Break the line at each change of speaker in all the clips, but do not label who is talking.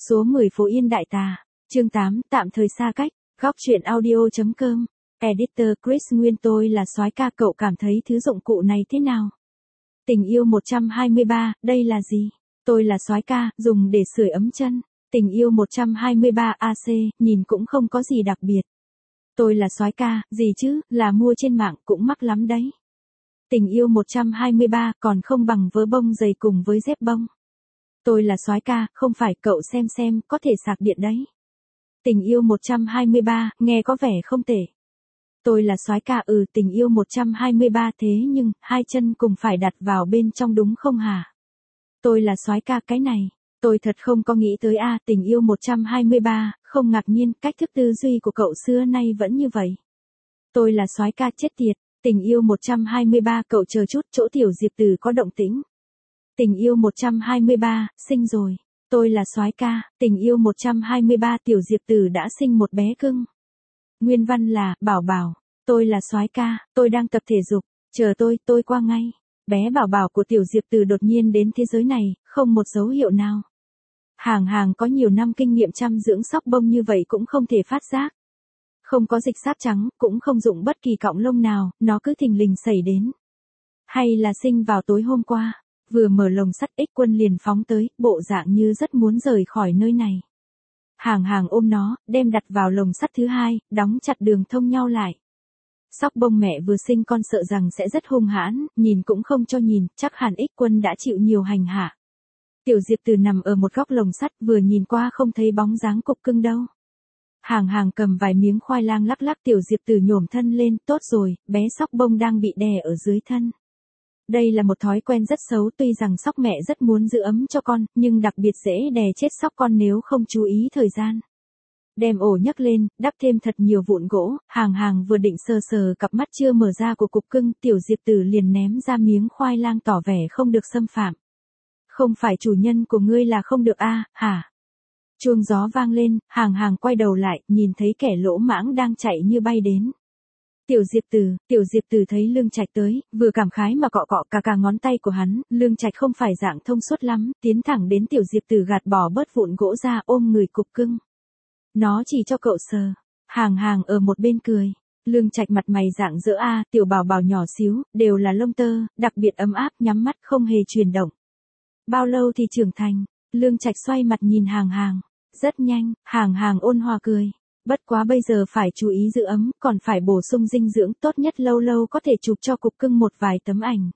Số 10 Phố Yên Đại Tà, chương 8, tạm thời xa cách, góc truyện audio.com, editor Chris Nguyên. Tôi là soái ca, cậu cảm thấy thứ dụng cụ này thế nào? Tình yêu 123, đây là gì? Tôi là soái ca, dùng để sưởi ấm chân. Tình yêu 123 AC, nhìn cũng không có gì đặc biệt. Tôi là soái ca, gì chứ, là mua trên mạng cũng mắc lắm đấy. Tình yêu 123 còn không bằng vớ bông dày cùng với dép bông. Tôi là soái ca, không phải, cậu xem, có thể sạc điện đấy. Tình yêu 123, nghe có vẻ không tệ. Tôi là soái ca, tình yêu 123 thế nhưng, hai chân cùng phải đặt vào bên trong đúng không hả? Tôi là soái ca, cái này, tôi thật không có nghĩ tới tình yêu 123, không ngạc nhiên, cách thức tư duy của cậu xưa nay vẫn như vậy. Tôi là soái ca, chết tiệt, tình yêu 123, cậu chờ chút, chỗ Tiểu Diệp Từ có động tĩnh. Tình yêu 123, sinh rồi. Tôi là soái ca, tình yêu 123, Tiểu Diệp Từ đã sinh một bé cưng. Nguyên văn là, Bảo Bảo, tôi là soái ca, tôi đang tập thể dục, chờ tôi qua ngay. Bé Bảo Bảo của Tiểu Diệp Từ đột nhiên đến thế giới này, không một dấu hiệu nào. Hàng có nhiều năm kinh nghiệm chăm dưỡng sóc bông như vậy cũng không thể phát giác. Không có dịch sáp trắng, cũng không dụng bất kỳ cọng lông nào, nó cứ thình lình xảy đến. Hay là sinh vào tối hôm qua, vừa mở lồng sắt Ích Quân liền phóng tới, bộ dạng như rất muốn rời khỏi nơi này. Hàng ôm nó, đem đặt vào lồng sắt thứ hai, đóng chặt đường thông nhau lại. Sóc bông mẹ vừa sinh con sợ rằng sẽ rất hung hãn, nhìn cũng không cho nhìn, chắc hẳn Ích Quân đã chịu nhiều hành hạ. Tiểu Diệp Từ nằm ở một góc lồng sắt, vừa nhìn qua không thấy bóng dáng cục cưng đâu. Hàng cầm vài miếng khoai lang lắc, Tiểu Diệp Từ nhổm thân lên, tốt rồi, bé sóc bông đang bị đè ở dưới thân. Đây là một thói quen rất xấu, tuy rằng sóc mẹ rất muốn giữ ấm cho con, nhưng đặc biệt dễ đè chết sóc con nếu không chú ý thời gian. Đem ổ nhấc lên, đắp thêm thật nhiều vụn gỗ, hàng vừa định sờ cặp mắt chưa mở ra của cục cưng, Tiểu Diệp Từ liền ném ra miếng khoai lang tỏ vẻ không được xâm phạm. Không phải chủ nhân của ngươi là không được hả? Chuông gió vang lên, hàng quay đầu lại, nhìn thấy kẻ lỗ mãng đang chạy như bay đến. Tiểu Diệp Từ thấy Lương Trạch tới, vừa cảm khái mà cọ cả ngón tay của hắn, Lương Trạch không phải dạng thông suốt lắm, tiến thẳng đến Tiểu Diệp Từ gạt bỏ bớt vụn gỗ ra, ôm người cục cưng. Nó chỉ cho cậu sờ. Hàng ở một bên cười. Lương Trạch mặt mày rạng rỡ Tiểu Bảo Bảo nhỏ xíu, đều là lông tơ, đặc biệt ấm áp, nhắm mắt không hề chuyển động. Bao lâu thì trưởng thành? Lương Trạch xoay mặt nhìn hàng. Rất nhanh, hàng ôn hòa cười. Bất quá bây giờ phải chú ý giữ ấm, còn phải bổ sung dinh dưỡng, tốt nhất lâu có thể chụp cho cục cưng một vài tấm ảnh.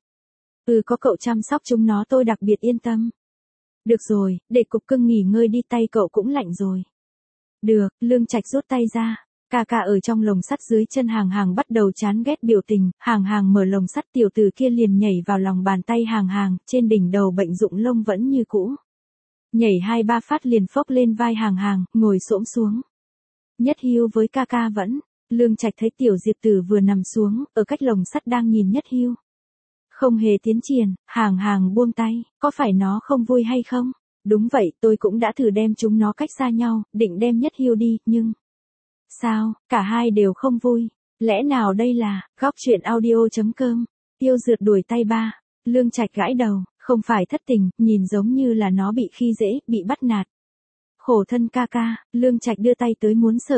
Có cậu chăm sóc chúng nó tôi đặc biệt yên tâm. Được rồi, để cục cưng nghỉ ngơi đi, tay cậu cũng lạnh rồi. Được, Lương Trạch rút tay ra. Ca ở trong lồng sắt dưới chân hàng bắt đầu chán ghét biểu tình, hàng mở lồng sắt, tiểu tử kia liền nhảy vào lòng bàn tay hàng, trên đỉnh đầu bệnh rụng lông vẫn như cũ. Nhảy 2-3 phát liền phốc lên vai hàng, ngồi xổm xuống. Nhất Hưu với ca vẫn. Lương Trạch thấy Tiểu Diệp Từ vừa nằm xuống, ở cách lồng sắt đang nhìn Nhất Hưu. Không hề tiến triển, hàng buông tay, có phải nó không vui hay không? Đúng vậy, tôi cũng đã thử đem chúng nó cách xa nhau, định đem Nhất Hưu đi, nhưng... Sao, cả hai đều không vui? Lẽ nào đây là, góc truyện audio.com, tiêu rượt đuổi tay ba? Lương Trạch gãi đầu, không phải thất tình, nhìn giống như là nó bị khi dễ, bị bắt nạt. Khổ thân ca, Lương Trạch đưa tay tới muốn sờ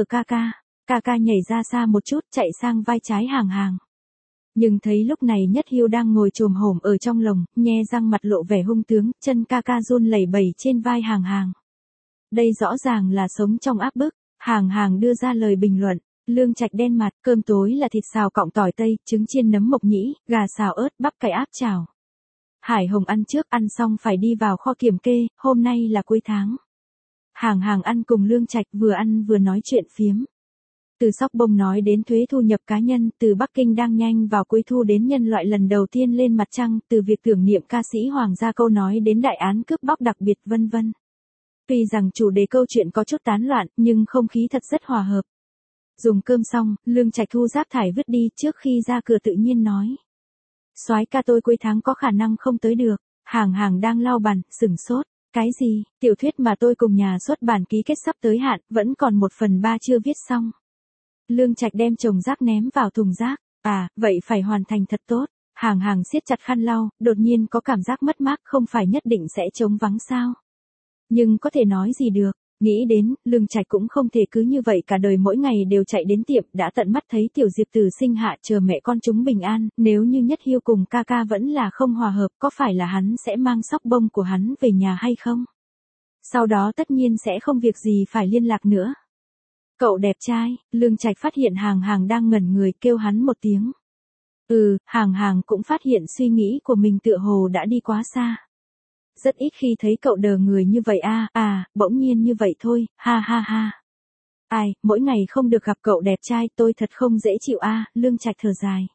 ca nhảy ra xa một chút, chạy sang vai trái hàng. Nhưng thấy lúc này Nhất Hưu đang ngồi chồm hổm ở trong lồng, nhe răng mặt lộ vẻ hung tướng, chân ca run lẩy bẩy trên vai hàng. Đây rõ ràng là sống trong áp bức, hàng đưa ra lời bình luận. Lương Trạch đen mặt, cơm tối là thịt xào cọng tỏi tây, trứng chiên nấm mộc nhĩ, gà xào ớt, bắp cải áp chảo. Hải Hồng ăn trước, ăn xong phải đi vào kho kiểm kê, hôm nay là cuối tháng. Hàng ăn cùng Lương Trạch, vừa ăn vừa nói chuyện phiếm. Từ sóc bông nói đến thuế thu nhập cá nhân, từ Bắc Kinh đang nhanh vào cuối thu đến nhân loại lần đầu tiên lên mặt trăng, từ việc tưởng niệm ca sĩ Hoàng gia câu nói đến đại án cướp bóc đặc biệt vân vân. Tuy rằng chủ đề câu chuyện có chút tán loạn, nhưng không khí thật rất hòa hợp. Dùng cơm xong, Lương Trạch thu rác thải vứt đi, trước khi ra cửa tự nhiên nói. Soái ca, tôi cuối tháng có khả năng không tới được. Hàng đang lau bàn, sửng sốt. Cái gì? Tiểu thuyết mà tôi cùng nhà xuất bản ký kết sắp tới hạn, vẫn còn 1/3 chưa viết xong. Lương Trạch đem chồng rác ném vào thùng rác. Vậy phải hoàn thành thật tốt. Hàng siết chặt khăn lau, đột nhiên có cảm giác mất mát, không phải nhất định sẽ trống vắng sao? Nhưng có thể nói gì được, nghĩ đến, Lương Trạch cũng không thể cứ như vậy cả đời mỗi ngày đều chạy đến tiệm, đã tận mắt thấy tiểu Diệp Tử sinh hạ chờ mẹ con chúng bình an, nếu như Nhất Hiêu cùng ca ca vẫn là không hòa hợp, có phải là hắn sẽ mang sóc bông của hắn về nhà hay không? Sau đó tất nhiên sẽ không việc gì phải liên lạc nữa. Cậu đẹp trai, Lương Trạch phát hiện Hàng Hàng đang ngẩn người kêu hắn một tiếng. Hàng Hàng cũng phát hiện suy nghĩ của mình tựa hồ đã đi quá xa. Rất ít khi thấy cậu đờ người như vậy bỗng nhiên như vậy thôi, ha ha ha. Ai, mỗi ngày không được gặp cậu đẹp trai tôi thật không dễ chịu Lương Trạch thở dài.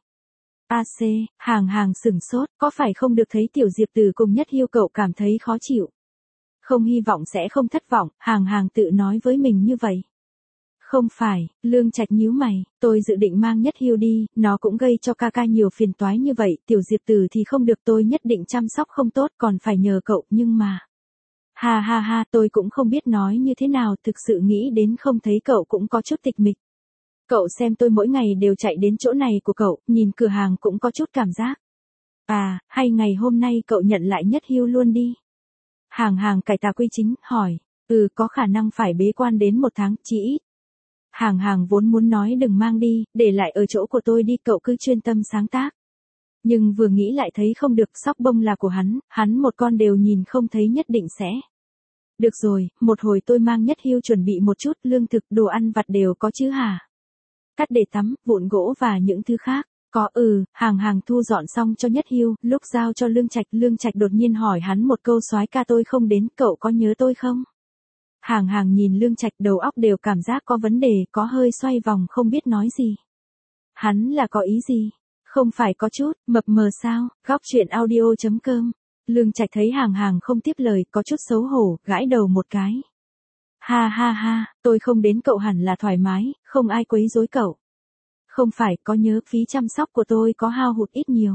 Hàng Hàng sửng sốt, có phải không được thấy tiểu Diệp Tử cùng Nhất Hiêu cậu cảm thấy khó chịu? Không hy vọng sẽ không thất vọng, Hàng Hàng tự nói với mình như vậy. Không phải, Lương Trạch nhíu mày, tôi dự định mang Nhất Hiêu đi, nó cũng gây cho ca ca nhiều phiền toái như vậy, tiểu Diệp Tử thì không được, tôi nhất định chăm sóc không tốt còn phải nhờ cậu, nhưng mà. Ha ha ha, tôi cũng không biết nói như thế nào, thực sự nghĩ đến không thấy cậu cũng có chút tịch mịch. Cậu xem tôi mỗi ngày đều chạy đến chỗ này của cậu, nhìn cửa hàng cũng có chút cảm giác. Hay ngày hôm nay cậu nhận lại Nhất Hiêu luôn đi. Hàng Hàng cải tà quy chính, hỏi, có khả năng phải bế quan đến 1 tháng, chỉ ít. Hàng Hàng vốn muốn nói đừng mang đi, để lại ở chỗ của tôi đi, cậu cứ chuyên tâm sáng tác. Nhưng vừa nghĩ lại thấy không được, sóc bông là của hắn một con đều nhìn không thấy nhất định sẽ. Được rồi, một hồi tôi mang Nhất Hiêu chuẩn bị một chút, lương thực, đồ ăn vặt đều có chứ hả? Cắt để tắm, vụn gỗ và những thứ khác. Có Hàng Hàng thu dọn xong cho Nhất Hiêu, lúc giao cho Lương Trạch đột nhiên hỏi hắn một câu, soái ca tôi không đến, cậu có nhớ tôi không? Hàng Hàng nhìn Lương Trạch đầu óc đều cảm giác có vấn đề, có hơi xoay vòng không biết nói gì. Hắn là có ý gì? Không phải có chút, mập mờ sao? Góc truyện audio.com. Lương Trạch thấy Hàng Hàng không tiếp lời, có chút xấu hổ, gãi đầu một cái. Ha ha ha, tôi không đến cậu hẳn là thoải mái, không ai quấy rối cậu. Không phải, có nhớ phí chăm sóc của tôi có hao hụt ít nhiều.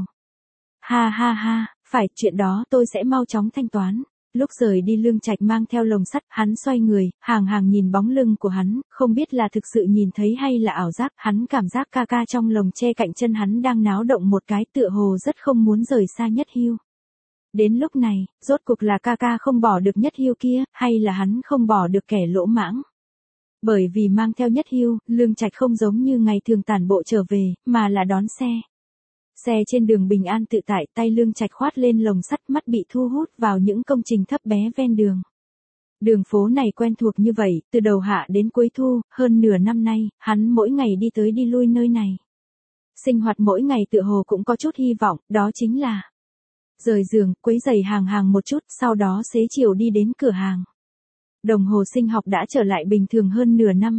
Ha ha ha, phải, chuyện đó tôi sẽ mau chóng thanh toán. Lúc rời đi Lương Trạch mang theo lồng sắt, hắn xoay người, Hàng Hàng nhìn bóng lưng của hắn, không biết là thực sự nhìn thấy hay là ảo giác, hắn cảm giác ca ca trong lồng tre cạnh chân hắn đang náo động một cái, tựa hồ rất không muốn rời xa Nhất Hiêu. Đến lúc này, rốt cuộc là ca ca không bỏ được Nhất Hiêu kia, hay là hắn không bỏ được kẻ lỗ mãng? Bởi vì mang theo Nhất Hiêu, Lương Trạch không giống như ngày thường tản bộ trở về, mà là đón xe. Xe trên đường bình an tự tại, tay Lương Trạch khoát lên lồng sắt, mắt bị thu hút vào những công trình thấp bé ven đường. Đường phố này quen thuộc như vậy, từ đầu hạ đến cuối thu, hơn nửa năm nay, hắn mỗi ngày đi tới đi lui nơi này. Sinh hoạt mỗi ngày tựa hồ cũng có chút hy vọng, đó chính là rời giường, quấy giày Hàng Hàng một chút, sau đó xế chiều đi đến cửa hàng. Đồng hồ sinh học đã trở lại bình thường hơn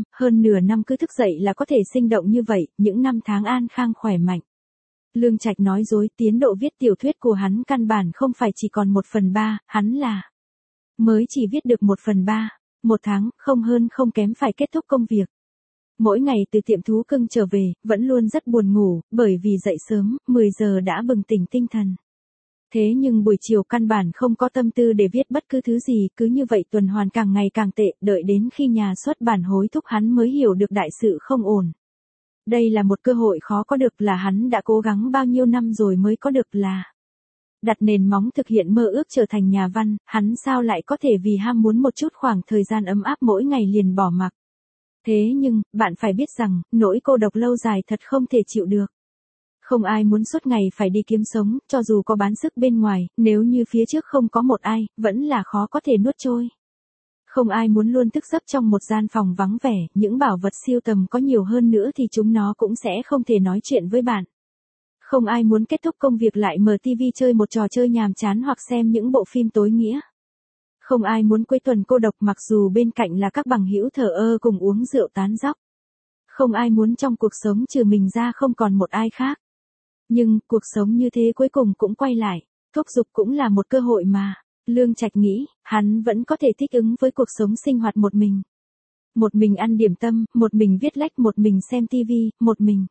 nửa năm cứ thức dậy là có thể sinh động như vậy, những năm tháng an khang khỏe mạnh. Lương Trạch nói dối, tiến độ viết tiểu thuyết của hắn căn bản không phải chỉ còn 1/3, hắn là mới chỉ viết được 1/3, 1 tháng, không hơn không kém phải kết thúc công việc. Mỗi ngày từ tiệm thú cưng trở về, vẫn luôn rất buồn ngủ, bởi vì dậy sớm, 10 giờ đã bừng tỉnh tinh thần. Thế nhưng buổi chiều căn bản không có tâm tư để viết bất cứ thứ gì, cứ như vậy tuần hoàn càng ngày càng tệ, đợi đến khi nhà xuất bản hối thúc hắn mới hiểu được đại sự không ổn. Đây là một cơ hội khó có được, là hắn đã cố gắng bao nhiêu năm rồi mới có được, là đặt nền móng thực hiện mơ ước trở thành nhà văn, hắn sao lại có thể vì ham muốn một chút khoảng thời gian ấm áp mỗi ngày liền bỏ mặc. Thế nhưng, bạn phải biết rằng, nỗi cô độc lâu dài thật không thể chịu được. Không ai muốn suốt ngày phải đi kiếm sống, cho dù có bán sức bên ngoài, nếu như phía trước không có một ai, vẫn là khó có thể nuốt trôi. Không ai muốn luôn thức giấc trong một gian phòng vắng vẻ, những bảo vật siêu tầm có nhiều hơn nữa thì chúng nó cũng sẽ không thể nói chuyện với bạn. Không ai muốn kết thúc công việc lại mở TV chơi một trò chơi nhàm chán hoặc xem những bộ phim tối nghĩa. Không ai muốn cuối tuần cô độc mặc dù bên cạnh là các bằng hữu thờ ơ cùng uống rượu tán dóc. Không ai muốn trong cuộc sống trừ mình ra không còn một ai khác. Nhưng, cuộc sống như thế cuối cùng cũng quay lại, thúc giục cũng là một cơ hội mà. Lương Trạch nghĩ, hắn vẫn có thể thích ứng với cuộc sống sinh hoạt một mình. Một mình ăn điểm tâm, một mình viết lách, một mình xem tivi, một mình.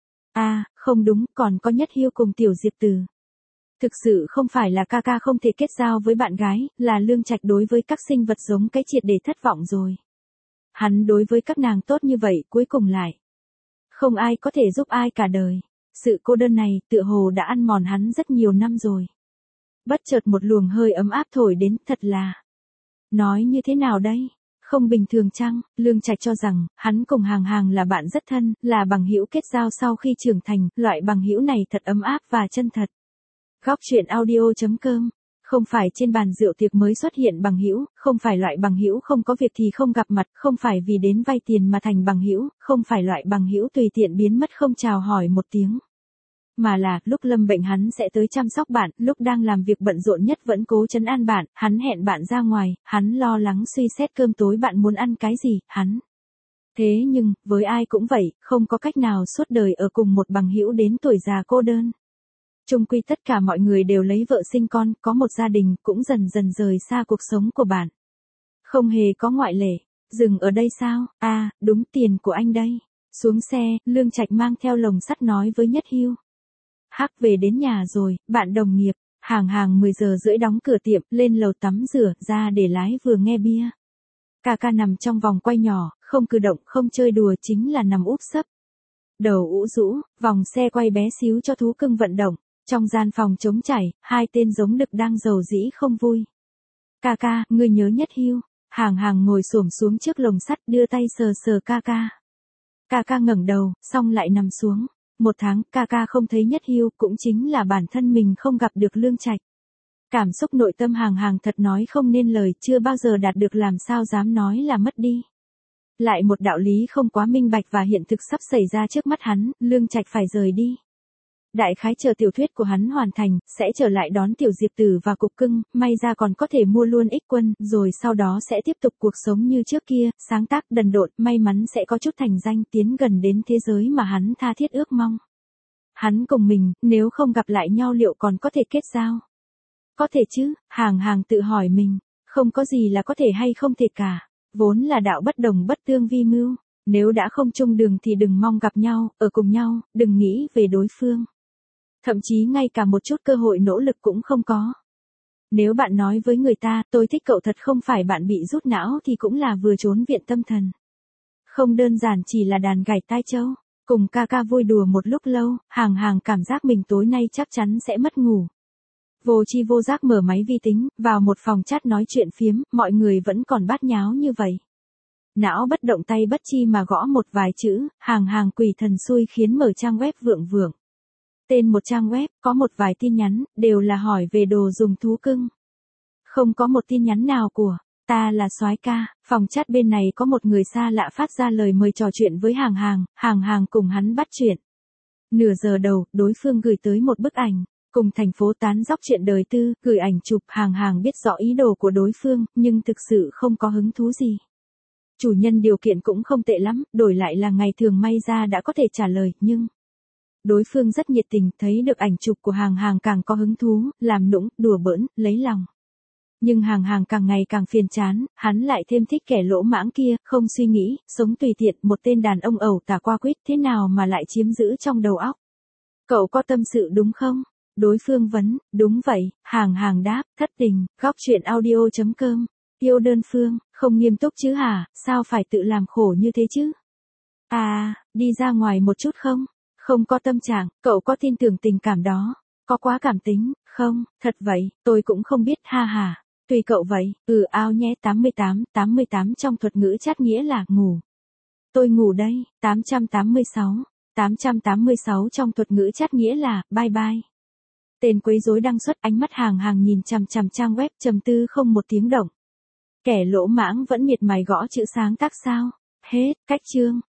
Không đúng, còn có Nhất Hiêu cùng tiểu Diệp Tử. Thực sự không phải là ca ca không thể kết giao với bạn gái, là Lương Trạch đối với các sinh vật giống cái triệt để thất vọng rồi. Hắn đối với các nàng tốt như vậy, cuối cùng lại không ai có thể giúp ai cả đời. Sự cô đơn này, tựa hồ đã ăn mòn hắn rất nhiều năm rồi. Bất chợt một luồng hơi ấm áp thổi đến, thật là Nói như thế nào đây? Không bình thường chăng? Lương Trạch cho rằng, hắn cùng Hàng Hàng là bạn rất thân, là bằng hữu kết giao sau khi trưởng thành, loại bằng hữu này thật ấm áp và chân thật. Góc truyện audio.com. Không phải trên bàn rượu tiệc mới xuất hiện bằng hữu, không phải loại bằng hữu không có việc thì không gặp mặt, không phải vì đến vay tiền mà thành bằng hữu, không phải loại bằng hữu tùy tiện biến mất không chào hỏi một tiếng. Mà là, lúc lâm bệnh hắn sẽ tới chăm sóc bạn, lúc đang làm việc bận rộn nhất vẫn cố trấn an bạn, hắn hẹn bạn ra ngoài, hắn lo lắng suy xét cơm tối bạn muốn ăn cái gì, hắn. Thế nhưng, với ai cũng vậy, không có cách nào suốt đời ở cùng một bằng hữu đến tuổi già cô đơn. Chung quy tất cả mọi người đều lấy vợ sinh con, có một gia đình, cũng dần dần rời xa cuộc sống của bạn. Không hề có ngoại lệ. Dừng ở đây sao? À, đúng, tiền của anh đây. Xuống xe, Lương Trạch mang theo lồng sắt nói với Nhất Hưu. Hắc về đến nhà rồi, bạn đồng nghiệp. Hàng Hàng 10 giờ rưỡi đóng cửa tiệm, lên lầu tắm rửa, ra để lái vừa nghe bia. Ca ca nằm trong vòng quay nhỏ, không cử động, không chơi đùa, chính là nằm úp sấp. Đầu ũ rũ, vòng xe quay bé xíu cho thú cưng vận động. Trong gian phòng trống trải, hai tên giống đực đang rầu rĩ không vui. Ca ca, ngươi nhớ Nhất Hưu. Hàng Hàng ngồi xổm xuống trước lồng sắt, đưa tay sờ sờ ca ca. Ca ca ngẩng đầu, xong lại nằm xuống. 1 tháng, ca ca không thấy Nhất Hưu, cũng chính là bản thân mình không gặp được Lương Trạch. Cảm xúc nội tâm Hàng Hàng thật nói không nên lời, chưa bao giờ đạt được làm sao dám nói là mất đi. Lại một đạo lý không quá minh bạch và hiện thực sắp xảy ra trước mắt hắn, Lương Trạch phải rời đi. Đại khái chờ tiểu thuyết của hắn hoàn thành, sẽ trở lại đón tiểu Diệp Tử và cục cưng, may ra còn có thể mua luôn Ích Quân, rồi sau đó sẽ tiếp tục cuộc sống như trước kia, sáng tác đần độn, may mắn sẽ có chút thành danh, tiến gần đến thế giới mà hắn tha thiết ước mong. Hắn cùng mình, nếu không gặp lại nhau liệu còn có thể kết giao? Có thể chứ, Hàng Hàng tự hỏi mình, không có gì là có thể hay không thể cả, vốn là đạo bất đồng bất tương vi mưu, nếu đã không chung đường thì đừng mong gặp nhau, ở cùng nhau, đừng nghĩ về đối phương. Thậm chí ngay cả một chút cơ hội nỗ lực cũng không có. Nếu bạn nói với người ta, tôi thích cậu thật không phải bạn bị rút não thì cũng là vừa trốn viện tâm thần. Không đơn giản chỉ là đàn gảy tai trâu. Cùng ca ca vui đùa một lúc lâu, Hàng Hàng cảm giác mình tối nay chắc chắn sẽ mất ngủ. Vô chi vô giác mở máy vi tính, vào một phòng chat nói chuyện phiếm, mọi người vẫn còn bát nháo như vậy. Não bất động tay bất chi mà gõ một vài chữ, Hàng Hàng quỷ thần xui khiến mở trang web vượng vượng. Tên một trang web, có một vài tin nhắn, đều là hỏi về đồ dùng thú cưng. Không có một tin nhắn nào của, ta là soái ca. Phòng chat bên này có một người xa lạ phát ra lời mời trò chuyện với Hàng Hàng, Hàng Hàng cùng hắn bắt chuyện. Nửa giờ đầu, đối phương gửi tới một bức ảnh, cùng thành phố tán dóc chuyện đời tư, gửi ảnh chụp. Hàng Hàng biết rõ ý đồ của đối phương, nhưng thực sự không có hứng thú gì. Chủ nhân điều kiện cũng không tệ lắm, đổi lại là ngày thường may ra đã có thể trả lời, nhưng... Đối phương rất nhiệt tình, thấy được ảnh chụp của Hàng Hàng càng có hứng thú, làm nũng, đùa bỡn, lấy lòng. Nhưng Hàng Hàng càng ngày càng phiền chán, hắn lại thêm thích kẻ lỗ mãng kia, không suy nghĩ, sống tùy tiện, một tên đàn ông ẩu tả qua quýt, thế nào mà lại chiếm giữ trong đầu óc. Cậu có tâm sự đúng không? Đối phương vấn, đúng vậy, Hàng Hàng đáp, thất tình. Góc truyện audio.com. Yêu đơn phương, không nghiêm túc chứ hả, sao phải tự làm khổ như thế chứ? À, đi ra ngoài một chút không? Không có tâm trạng, cậu có tin tưởng tình cảm đó? Có quá cảm tính, không? Thật vậy, tôi cũng không biết, ha ha. Tùy cậu vậy, ao nhé. 88 trong thuật ngữ chat nghĩa là ngủ. Tôi ngủ đây. 886 trong thuật ngữ chat nghĩa là bye bye. Tên quấy rối đăng xuất, ánh mắt Hàng Hàng nhìn chằm chằm trang web, trầm tư không một tiếng động. Kẻ lỗ mãng vẫn miệt mài gõ chữ sáng tác sao? Hết, cách chương.